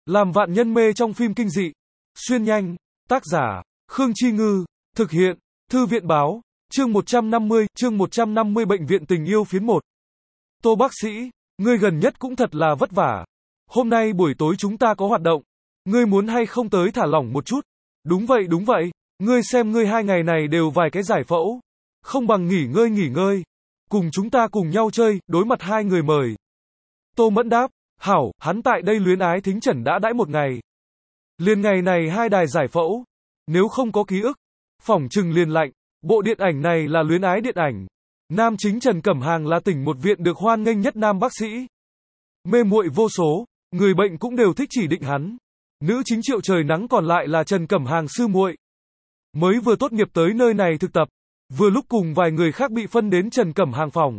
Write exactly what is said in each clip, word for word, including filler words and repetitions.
Làm vạn nhân mê trong phim kinh dị. Xuyên nhanh. Tác giả, Khương Chi Ngư. Thực hiện, Thư viện báo. Chương một trăm năm mươi, chương một trăm năm mươi Bệnh viện tình yêu phiến một. Tô bác sĩ, ngươi gần nhất cũng thật là vất vả. Hôm nay buổi tối chúng ta có hoạt động. Ngươi muốn hay không tới thả lỏng một chút? Đúng vậy đúng vậy. Ngươi xem ngươi hai ngày này đều vài cái giải phẫu. Không bằng nghỉ ngơi nghỉ ngơi. Cùng chúng ta cùng nhau chơi, đối mặt hai người mời. Tô Mẫn đáp, hảo, hắn tại đây luyến ái thính trần đã đãi một ngày. Liền ngày này hai đài giải phẫu. Nếu không có ký ức, phỏng chừng liền lạnh. Bộ điện ảnh này là luyến ái điện ảnh. Nam chính Trần Cẩm Hàng là tỉnh một viện được hoan nghênh nhất nam bác sĩ. Mê muội vô số, người bệnh cũng đều thích chỉ định hắn. Nữ chính Triệu Trời Nắng còn lại là Trần Cẩm Hàng sư muội. Mới vừa tốt nghiệp tới nơi này thực tập, vừa lúc cùng vài người khác bị phân đến Trần Cẩm Hàng phòng.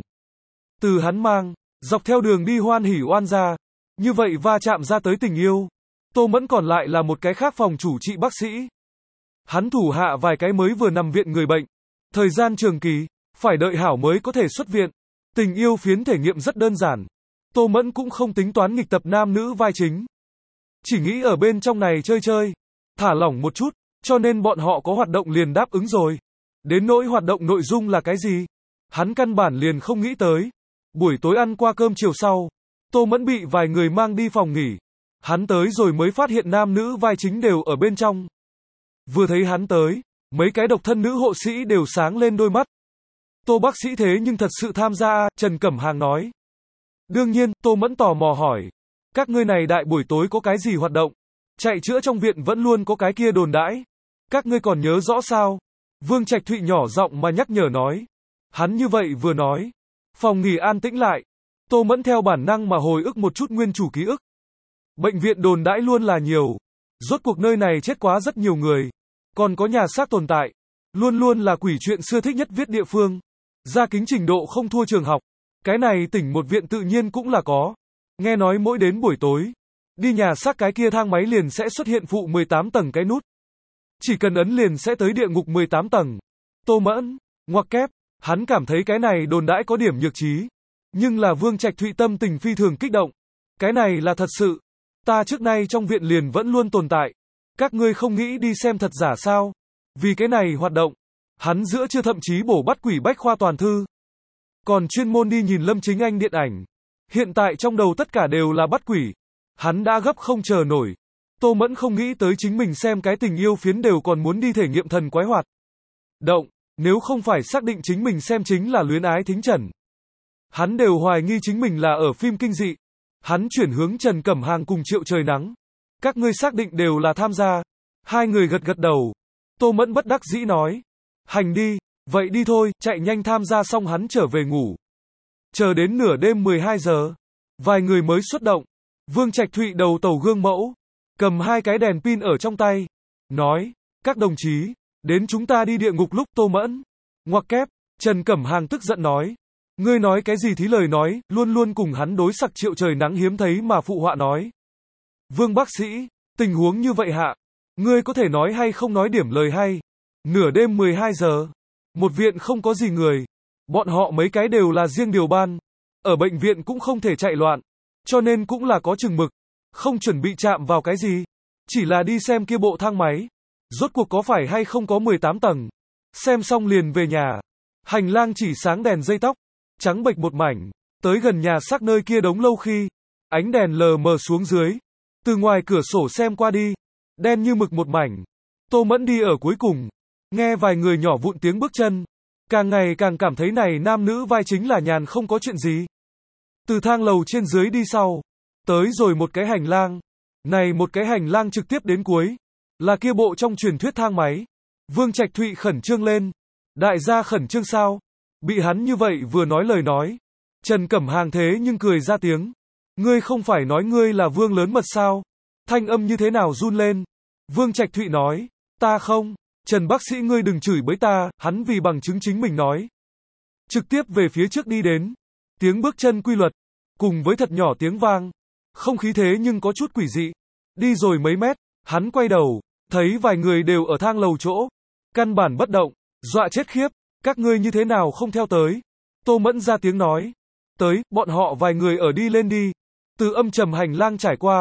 Từ hắn mang, dọc theo đường đi hoan hỉ oan gia, như vậy va chạm ra tới tình yêu. Tô Mẫn còn lại là một cái khác phòng chủ trị bác sĩ. Hắn thủ hạ vài cái mới vừa nằm viện người bệnh. Thời gian trường kỳ, phải đợi hảo mới có thể xuất viện. Tình yêu phiến thể nghiệm rất đơn giản. Tô Mẫn cũng không tính toán nghịch tập nam nữ vai chính. Chỉ nghĩ ở bên trong này chơi chơi, thả lỏng một chút, cho nên bọn họ có hoạt động liền đáp ứng rồi. Đến nỗi hoạt động nội dung là cái gì? Hắn căn bản liền không nghĩ tới. Buổi tối ăn qua cơm chiều sau, Tô Mẫn bị vài người mang đi phòng nghỉ. Hắn tới rồi mới phát hiện nam nữ vai chính đều ở bên trong. Vừa thấy hắn tới, mấy cái độc thân nữ hộ sĩ đều sáng lên đôi mắt. Tô bác sĩ thế nhưng thật sự tham gia à? Trần Cẩm Hàng nói. Đương nhiên, Tô Mẫn tò mò hỏi. Các ngươi này đại buổi tối có cái gì hoạt động? Chạy chữa trong viện vẫn luôn có cái kia đồn đãi. Các ngươi còn nhớ rõ sao? Vương Trạch Thụy nhỏ giọng mà nhắc nhở nói. Hắn như vậy vừa nói. Phòng nghỉ an tĩnh lại. Tô Mẫn theo bản năng mà hồi ức một chút nguyên chủ ký ức. Bệnh viện đồn đãi luôn là nhiều. Rốt cuộc nơi này chết quá rất nhiều người. Còn có nhà xác tồn tại. Luôn luôn là quỷ chuyện xưa thích nhất viết địa phương. Gia kính trình độ không thua trường học. Cái này tỉnh một viện tự nhiên cũng là có. Nghe nói mỗi đến buổi tối, đi nhà xác cái kia thang máy liền sẽ xuất hiện phụ mười tám tầng cái nút. Chỉ cần ấn liền sẽ tới địa ngục mười tám tầng. Tô Mẫn, ngoặc kép, hắn cảm thấy cái này đồn đãi có điểm nhược trí. Nhưng là Vương Trạch Thụy tâm tình phi thường kích động. Cái này là thật sự. Ta trước nay trong viện liền vẫn luôn tồn tại. Các ngươi không nghĩ đi xem thật giả sao? Vì cái này hoạt động, hắn giữa chưa thậm chí bổ bắt quỷ bách khoa toàn thư. Còn chuyên môn đi nhìn Lâm Chính Anh điện ảnh. Hiện tại trong đầu tất cả đều là bắt quỷ. Hắn đã gấp không chờ nổi. Tô Mẫn không nghĩ tới chính mình xem cái tình yêu phiến đều còn muốn đi thể nghiệm thần quái hoạt động. Nếu không phải xác định chính mình xem chính là luyến ái thính trần. Hắn đều hoài nghi chính mình là ở phim kinh dị. Hắn chuyển hướng Trần Cẩm Hàng cùng Triệu Trời Nắng. Các ngươi xác định đều là tham gia. Hai người gật gật đầu. Tô Mẫn bất đắc dĩ nói. Hành đi, vậy đi thôi, chạy nhanh tham gia xong hắn trở về ngủ. Chờ đến nửa đêm mười hai giờ. Vài người mới xuất động. Vương Trạch Thụy đầu tàu gương mẫu. Cầm hai cái đèn pin ở trong tay. Nói, các đồng chí, đến chúng ta đi địa ngục lúc Tô Mẫn. Ngoặc kép, Trần Cẩm Hàng tức giận nói. Ngươi nói cái gì thí lời nói, luôn luôn cùng hắn đối sặc Triệu Trời Nắng hiếm thấy mà phụ họa nói. Vương bác sĩ, tình huống như vậy hạ. Ngươi có thể nói hay không nói điểm lời hay. Nửa đêm mười hai giờ. Một viện không có gì người. Bọn họ mấy cái đều là riêng điều ban. Ở bệnh viện cũng không thể chạy loạn. Cho nên cũng là có chừng mực. Không chuẩn bị chạm vào cái gì. Chỉ là đi xem kia bộ thang máy. Rốt cuộc có phải hay không có mười tám tầng. Xem xong liền về nhà. Hành lang chỉ sáng đèn dây tóc. Trắng bệch một mảnh. Tới gần nhà xác nơi kia đống lâu khi. Ánh đèn lờ mờ xuống dưới. Từ ngoài cửa sổ xem qua đi. Đen như mực một mảnh. Tô Mẫn đi ở cuối cùng. Nghe vài người nhỏ vụn tiếng bước chân. Càng ngày càng cảm thấy này nam nữ vai chính là nhàn không có chuyện gì. Từ thang lầu trên dưới đi sau. Tới rồi một cái hành lang. Này một cái hành lang trực tiếp đến cuối. Là kia bộ trong truyền thuyết thang máy. Vương Trạch Thụy khẩn trương lên. Đại gia khẩn trương sao? Bị hắn như vậy vừa nói lời nói. Trần Cẩm Hàng thế nhưng cười ra tiếng. Ngươi không phải nói ngươi là vương lớn mật sao? Thanh âm như thế nào run lên? Vương Trạch Thụy nói. Ta không. Trần bác sĩ ngươi đừng chửi bới ta. Hắn vì bằng chứng chính mình nói. Trực tiếp về phía trước đi đến. Tiếng bước chân quy luật. Cùng với thật nhỏ tiếng vang. Không khí thế nhưng có chút quỷ dị. Đi rồi mấy mét. Hắn quay đầu. Thấy vài người đều ở thang lầu chỗ. Căn bản bất động. Dọa chết khiếp. Các ngươi như thế nào không theo tới? Tô Mẫn ra tiếng nói. Tới, bọn họ vài người ở đi lên đi. Từ âm trầm hành lang trải qua.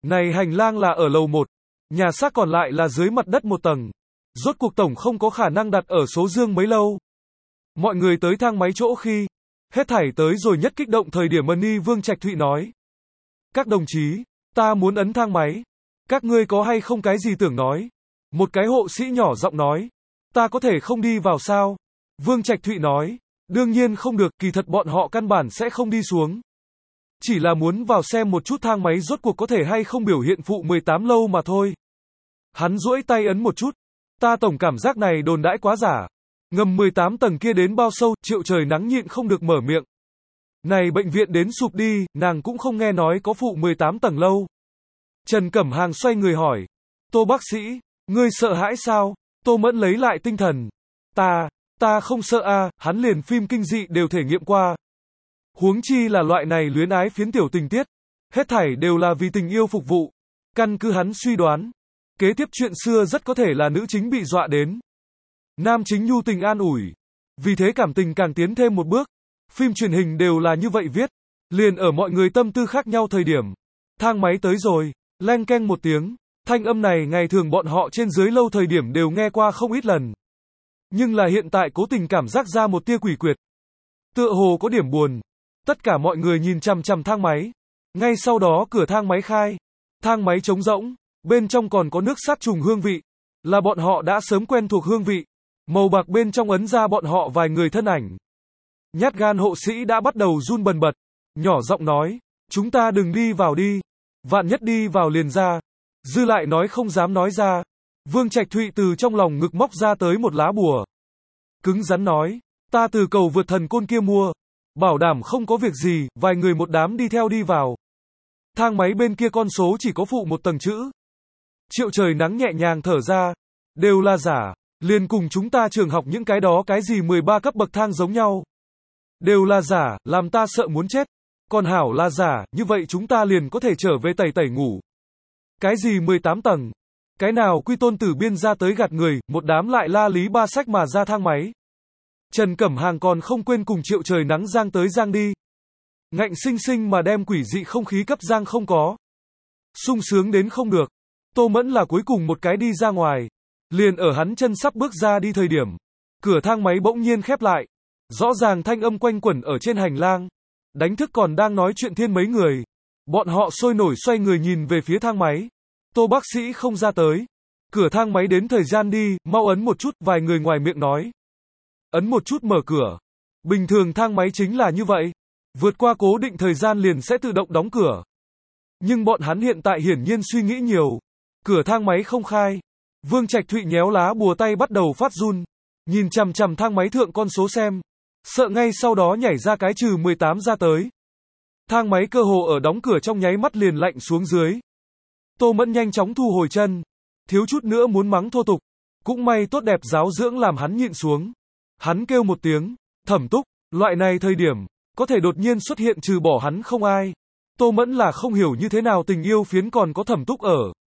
Này hành lang là ở lầu một, nhà xác còn lại là dưới mặt đất một tầng. Rốt cuộc tổng không có khả năng đặt ở số dương mấy lâu. Mọi người tới thang máy chỗ khi hết thảy tới rồi nhất kích động thời điểm Money Vương Trạch Thụy nói. Các đồng chí, ta muốn ấn thang máy. Các ngươi có hay không cái gì tưởng nói? Một cái hộ sĩ nhỏ giọng nói. Ta có thể không đi vào sao? Vương Trạch Thụy nói. Đương nhiên không được, kỳ thật bọn họ căn bản sẽ không đi xuống. Chỉ là muốn vào xem một chút thang máy rốt cuộc có thể hay không biểu hiện phụ mười tám lâu mà thôi. Hắn duỗi tay ấn một chút. Ta tổng cảm giác này đồn đãi quá giả. Ngầm mười tám tầng kia đến bao sâu, Triệu Trời Nắng nhịn không được mở miệng. Này bệnh viện đến sụp đi, nàng cũng không nghe nói có phụ mười tám tầng lâu. Trần Cẩm Hàng xoay người hỏi. Tô bác sĩ, ngươi sợ hãi sao? Tô Mẫn lấy lại tinh thần. Ta, ta không sợ a, à, hắn liền phim kinh dị đều thể nghiệm qua. Huống chi là loại này luyến ái phiến tiểu tình tiết. Hết thảy đều là vì tình yêu phục vụ. Căn cứ hắn suy đoán. Kế tiếp chuyện xưa rất có thể là nữ chính bị dọa đến. Nam chính nhu tình an ủi. Vì thế cảm tình càng tiến thêm một bước. Phim truyền hình đều là như vậy viết. Liền ở mọi người tâm tư khác nhau thời điểm. Thang máy tới rồi. Leng keng một tiếng. Thanh âm này ngày thường bọn họ trên dưới lâu thời điểm đều nghe qua không ít lần. Nhưng là hiện tại cố tình cảm giác ra một tia quỷ quyệt. Tựa hồ có điểm buồn. Tất cả mọi người nhìn chằm chằm thang máy. Ngay sau đó cửa thang máy khai. Thang máy trống rỗng. Bên trong còn có nước sát trùng hương vị. Là bọn họ đã sớm quen thuộc hương vị. Màu bạc bên trong ấn ra bọn họ vài người thân ảnh. Nhát gan hộ sĩ đã bắt đầu run bần bật. Nhỏ giọng nói. Chúng ta đừng đi vào đi. Vạn nhất đi vào liền ra. Dư lại nói không dám nói ra. Vương Trạch Thụy từ trong lòng ngực móc ra tới một lá bùa. Cứng rắn nói. Ta từ cầu vượt thần côn kia mua. Bảo đảm không có việc gì, vài người một đám đi theo đi vào. Thang máy bên kia con số chỉ có phụ một tầng chữ. Triệu Trời Nắng nhẹ nhàng thở ra. Đều là giả. Liền cùng chúng ta trường học những cái đó cái gì mười ba cấp bậc thang giống nhau. Đều là giả, làm ta sợ muốn chết. Còn hảo là giả, như vậy chúng ta liền có thể trở về tẩy tẩy ngủ. Cái gì mười tám tầng? Cái nào quy tôn tử biên ra tới gạt người, một đám lại la lý ba sách mà ra thang máy. Trần Cẩm Hàng còn không quên cùng Triệu Trời Nắng giang tới giang đi. Ngạnh sinh sinh mà đem quỷ dị không khí cấp giang không có. Sung sướng đến không được. Tô Mẫn là cuối cùng một cái đi ra ngoài. Liền ở hắn chân sắp bước ra đi thời điểm. Cửa thang máy bỗng nhiên khép lại. Rõ ràng thanh âm quanh quẩn ở trên hành lang. Đánh thức còn đang nói chuyện thiên mấy người. Bọn họ sôi nổi xoay người nhìn về phía thang máy. Tô bác sĩ không ra tới. Cửa thang máy đến thời gian đi, mau ấn một chút, vài người ngoài miệng nói. Ấn một chút mở cửa. Bình thường thang máy chính là như vậy. Vượt qua cố định thời gian liền sẽ tự động đóng cửa. Nhưng bọn hắn hiện tại hiển nhiên suy nghĩ nhiều. Cửa thang máy không khai. Vương Trạch Thụy nhéo lá bùa tay bắt đầu phát run. Nhìn chằm chằm thang máy thượng con số xem. Sợ ngay sau đó nhảy ra cái trừ mười tám ra tới. Thang máy cơ hồ ở đóng cửa trong nháy mắt liền lạnh xuống dưới. Tô Mẫn nhanh chóng thu hồi chân. Thiếu chút nữa muốn mắng thô tục. Cũng may tốt đẹp giáo dưỡng làm hắn nhịn xuống. Hắn kêu một tiếng. Thẩm Túc. Loại này thời điểm. Có thể đột nhiên xuất hiện trừ bỏ hắn không ai. Tô Mẫn là không hiểu như thế nào tình yêu phiến còn có Thẩm Túc ở.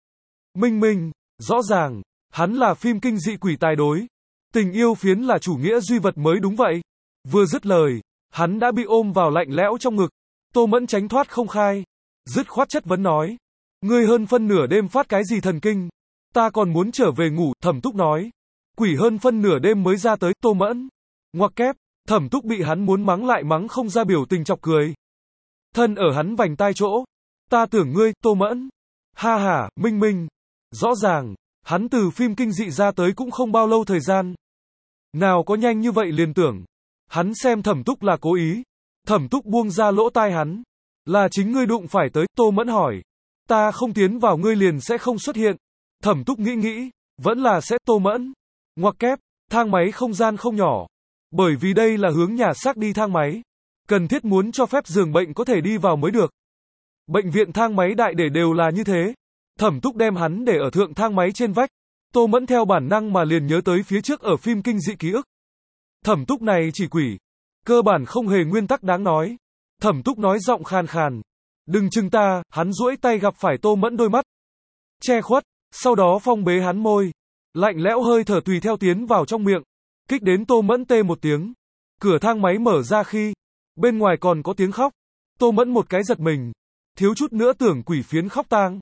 Minh Minh. Rõ ràng. Hắn là phim kinh dị quỷ tài đối. Tình yêu phiến là chủ nghĩa duy vật mới đúng vậy. Vừa dứt lời. Hắn đã bị ôm vào lạnh lẽo trong ngực. Tô Mẫn tránh thoát không khai. Dứt khoát chất vấn nói. Ngươi hơn phân nửa đêm phát cái gì thần kinh? Ta còn muốn trở về ngủ, Thẩm Túc nói. Quỷ hơn phân nửa đêm mới ra tới, Tô Mẫn. Ngoặc kép, Thẩm Túc bị hắn muốn mắng lại mắng không ra biểu tình chọc cười. Thân ở hắn vành tai chỗ. Ta tưởng ngươi, Tô Mẫn. Ha ha, Minh Minh. Rõ ràng, hắn từ phim kinh dị ra tới cũng không bao lâu thời gian. Nào có nhanh như vậy liền tưởng. Hắn xem Thẩm Túc là cố ý. Thẩm Túc buông ra lỗ tai hắn. Là chính ngươi đụng phải tới, Tô Mẫn hỏi. Ta không tiến vào ngươi liền sẽ không xuất hiện. Thẩm Túc nghĩ nghĩ. Vẫn là sẽ, Tô Mẫn. Ngoặc kép, thang máy không gian không nhỏ. Bởi vì đây là hướng nhà xác đi thang máy. Cần thiết muốn cho phép giường bệnh có thể đi vào mới được. Bệnh viện thang máy đại để đều là như thế. Thẩm Túc đem hắn để ở thượng thang máy trên vách. Tô Mẫn theo bản năng mà liền nhớ tới phía trước ở phim kinh dị ký ức. Thẩm Túc này chỉ quỷ. Cơ bản không hề nguyên tắc đáng nói. Thẩm Túc nói giọng khàn khàn. Đừng chừng ta, hắn duỗi tay gặp phải Tô Mẫn đôi mắt. Che khuất, sau đó phong bế hắn môi. Lạnh lẽo hơi thở tùy theo tiến vào trong miệng. Kích đến Tô Mẫn tê một tiếng. Cửa thang máy mở ra khi. Bên ngoài còn có tiếng khóc. Tô Mẫn một cái giật mình. Thiếu chút nữa tưởng quỷ phiến khóc tang.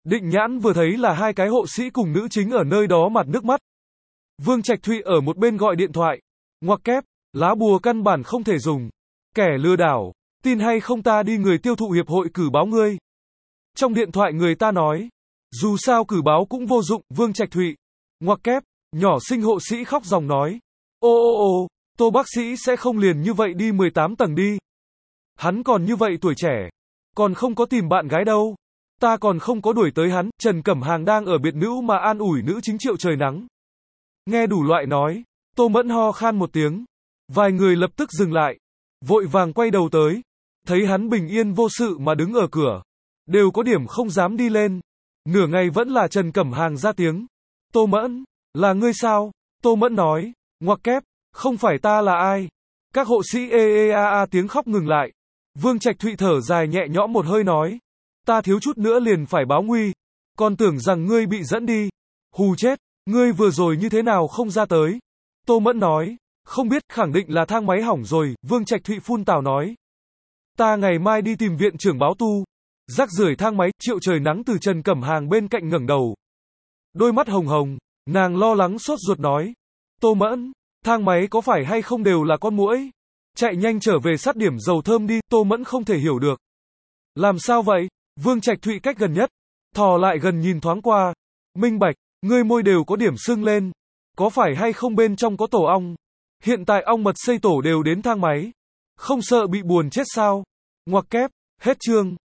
Định Nhãn vừa thấy là hai cái hộ sĩ cùng nữ chính ở nơi đó mặt nước mắt. Vương Trạch Thụy ở một bên gọi điện thoại. Ngoặc kép, lá bùa căn bản không thể dùng. Kẻ lừa đảo, tin hay không ta đi người tiêu thụ hiệp hội cử báo ngươi. Trong điện thoại người ta nói, dù sao cử báo cũng vô dụng, Vương Trạch Thụy. Ngoặc kép, nhỏ sinh hộ sĩ khóc ròng nói. Ô ô ô, Tô bác sĩ sẽ không liền như vậy đi mười tám tầng đi. Hắn còn như vậy tuổi trẻ, còn không có tìm bạn gái đâu. Ta còn không có đuổi tới hắn. Trần Cẩm Hàng đang ở biệt nữ mà an ủi nữ chính Triệu Trời Nắng. Nghe đủ loại nói, Tô Mẫn ho khan một tiếng. Vài người lập tức dừng lại, vội vàng quay đầu tới. Thấy hắn bình yên vô sự mà đứng ở cửa, đều có điểm không dám đi lên. Nửa ngày vẫn là Trần Cẩm Hàng ra tiếng. Tô Mẫn, là ngươi sao? Tô Mẫn nói, ngoặc kép, không phải ta là ai? Các hộ sĩ ê ê a a tiếng khóc ngừng lại. Vương Trạch Thụy thở dài nhẹ nhõm một hơi nói, ta thiếu chút nữa liền phải báo nguy, còn tưởng rằng ngươi bị dẫn đi. Hù chết, ngươi vừa rồi như thế nào không ra tới? Tô Mẫn nói, không biết, khẳng định là thang máy hỏng rồi. Vương Trạch Thụy phun tào nói, ta ngày mai đi tìm viện trưởng báo tu. Rác rưởi thang máy. Triệu Trời Nắng từ Trần Cẩm Hàng bên cạnh ngẩng đầu, đôi mắt hồng hồng, nàng lo lắng sốt ruột nói, Tô Mẫn, thang máy có phải hay không đều là con muỗi? Chạy nhanh trở về sát điểm dầu thơm đi. Tô Mẫn không thể hiểu được. Làm sao vậy? Vương Trạch Thụy cách gần nhất, thò lại gần nhìn thoáng qua. Minh bạch, ngươi môi đều có điểm sưng lên. Có phải hay không bên trong có tổ ong? Hiện tại ong mật xây tổ đều đến thang máy. Không sợ bị buồn chết sao? Ngoặc kép, hết chương.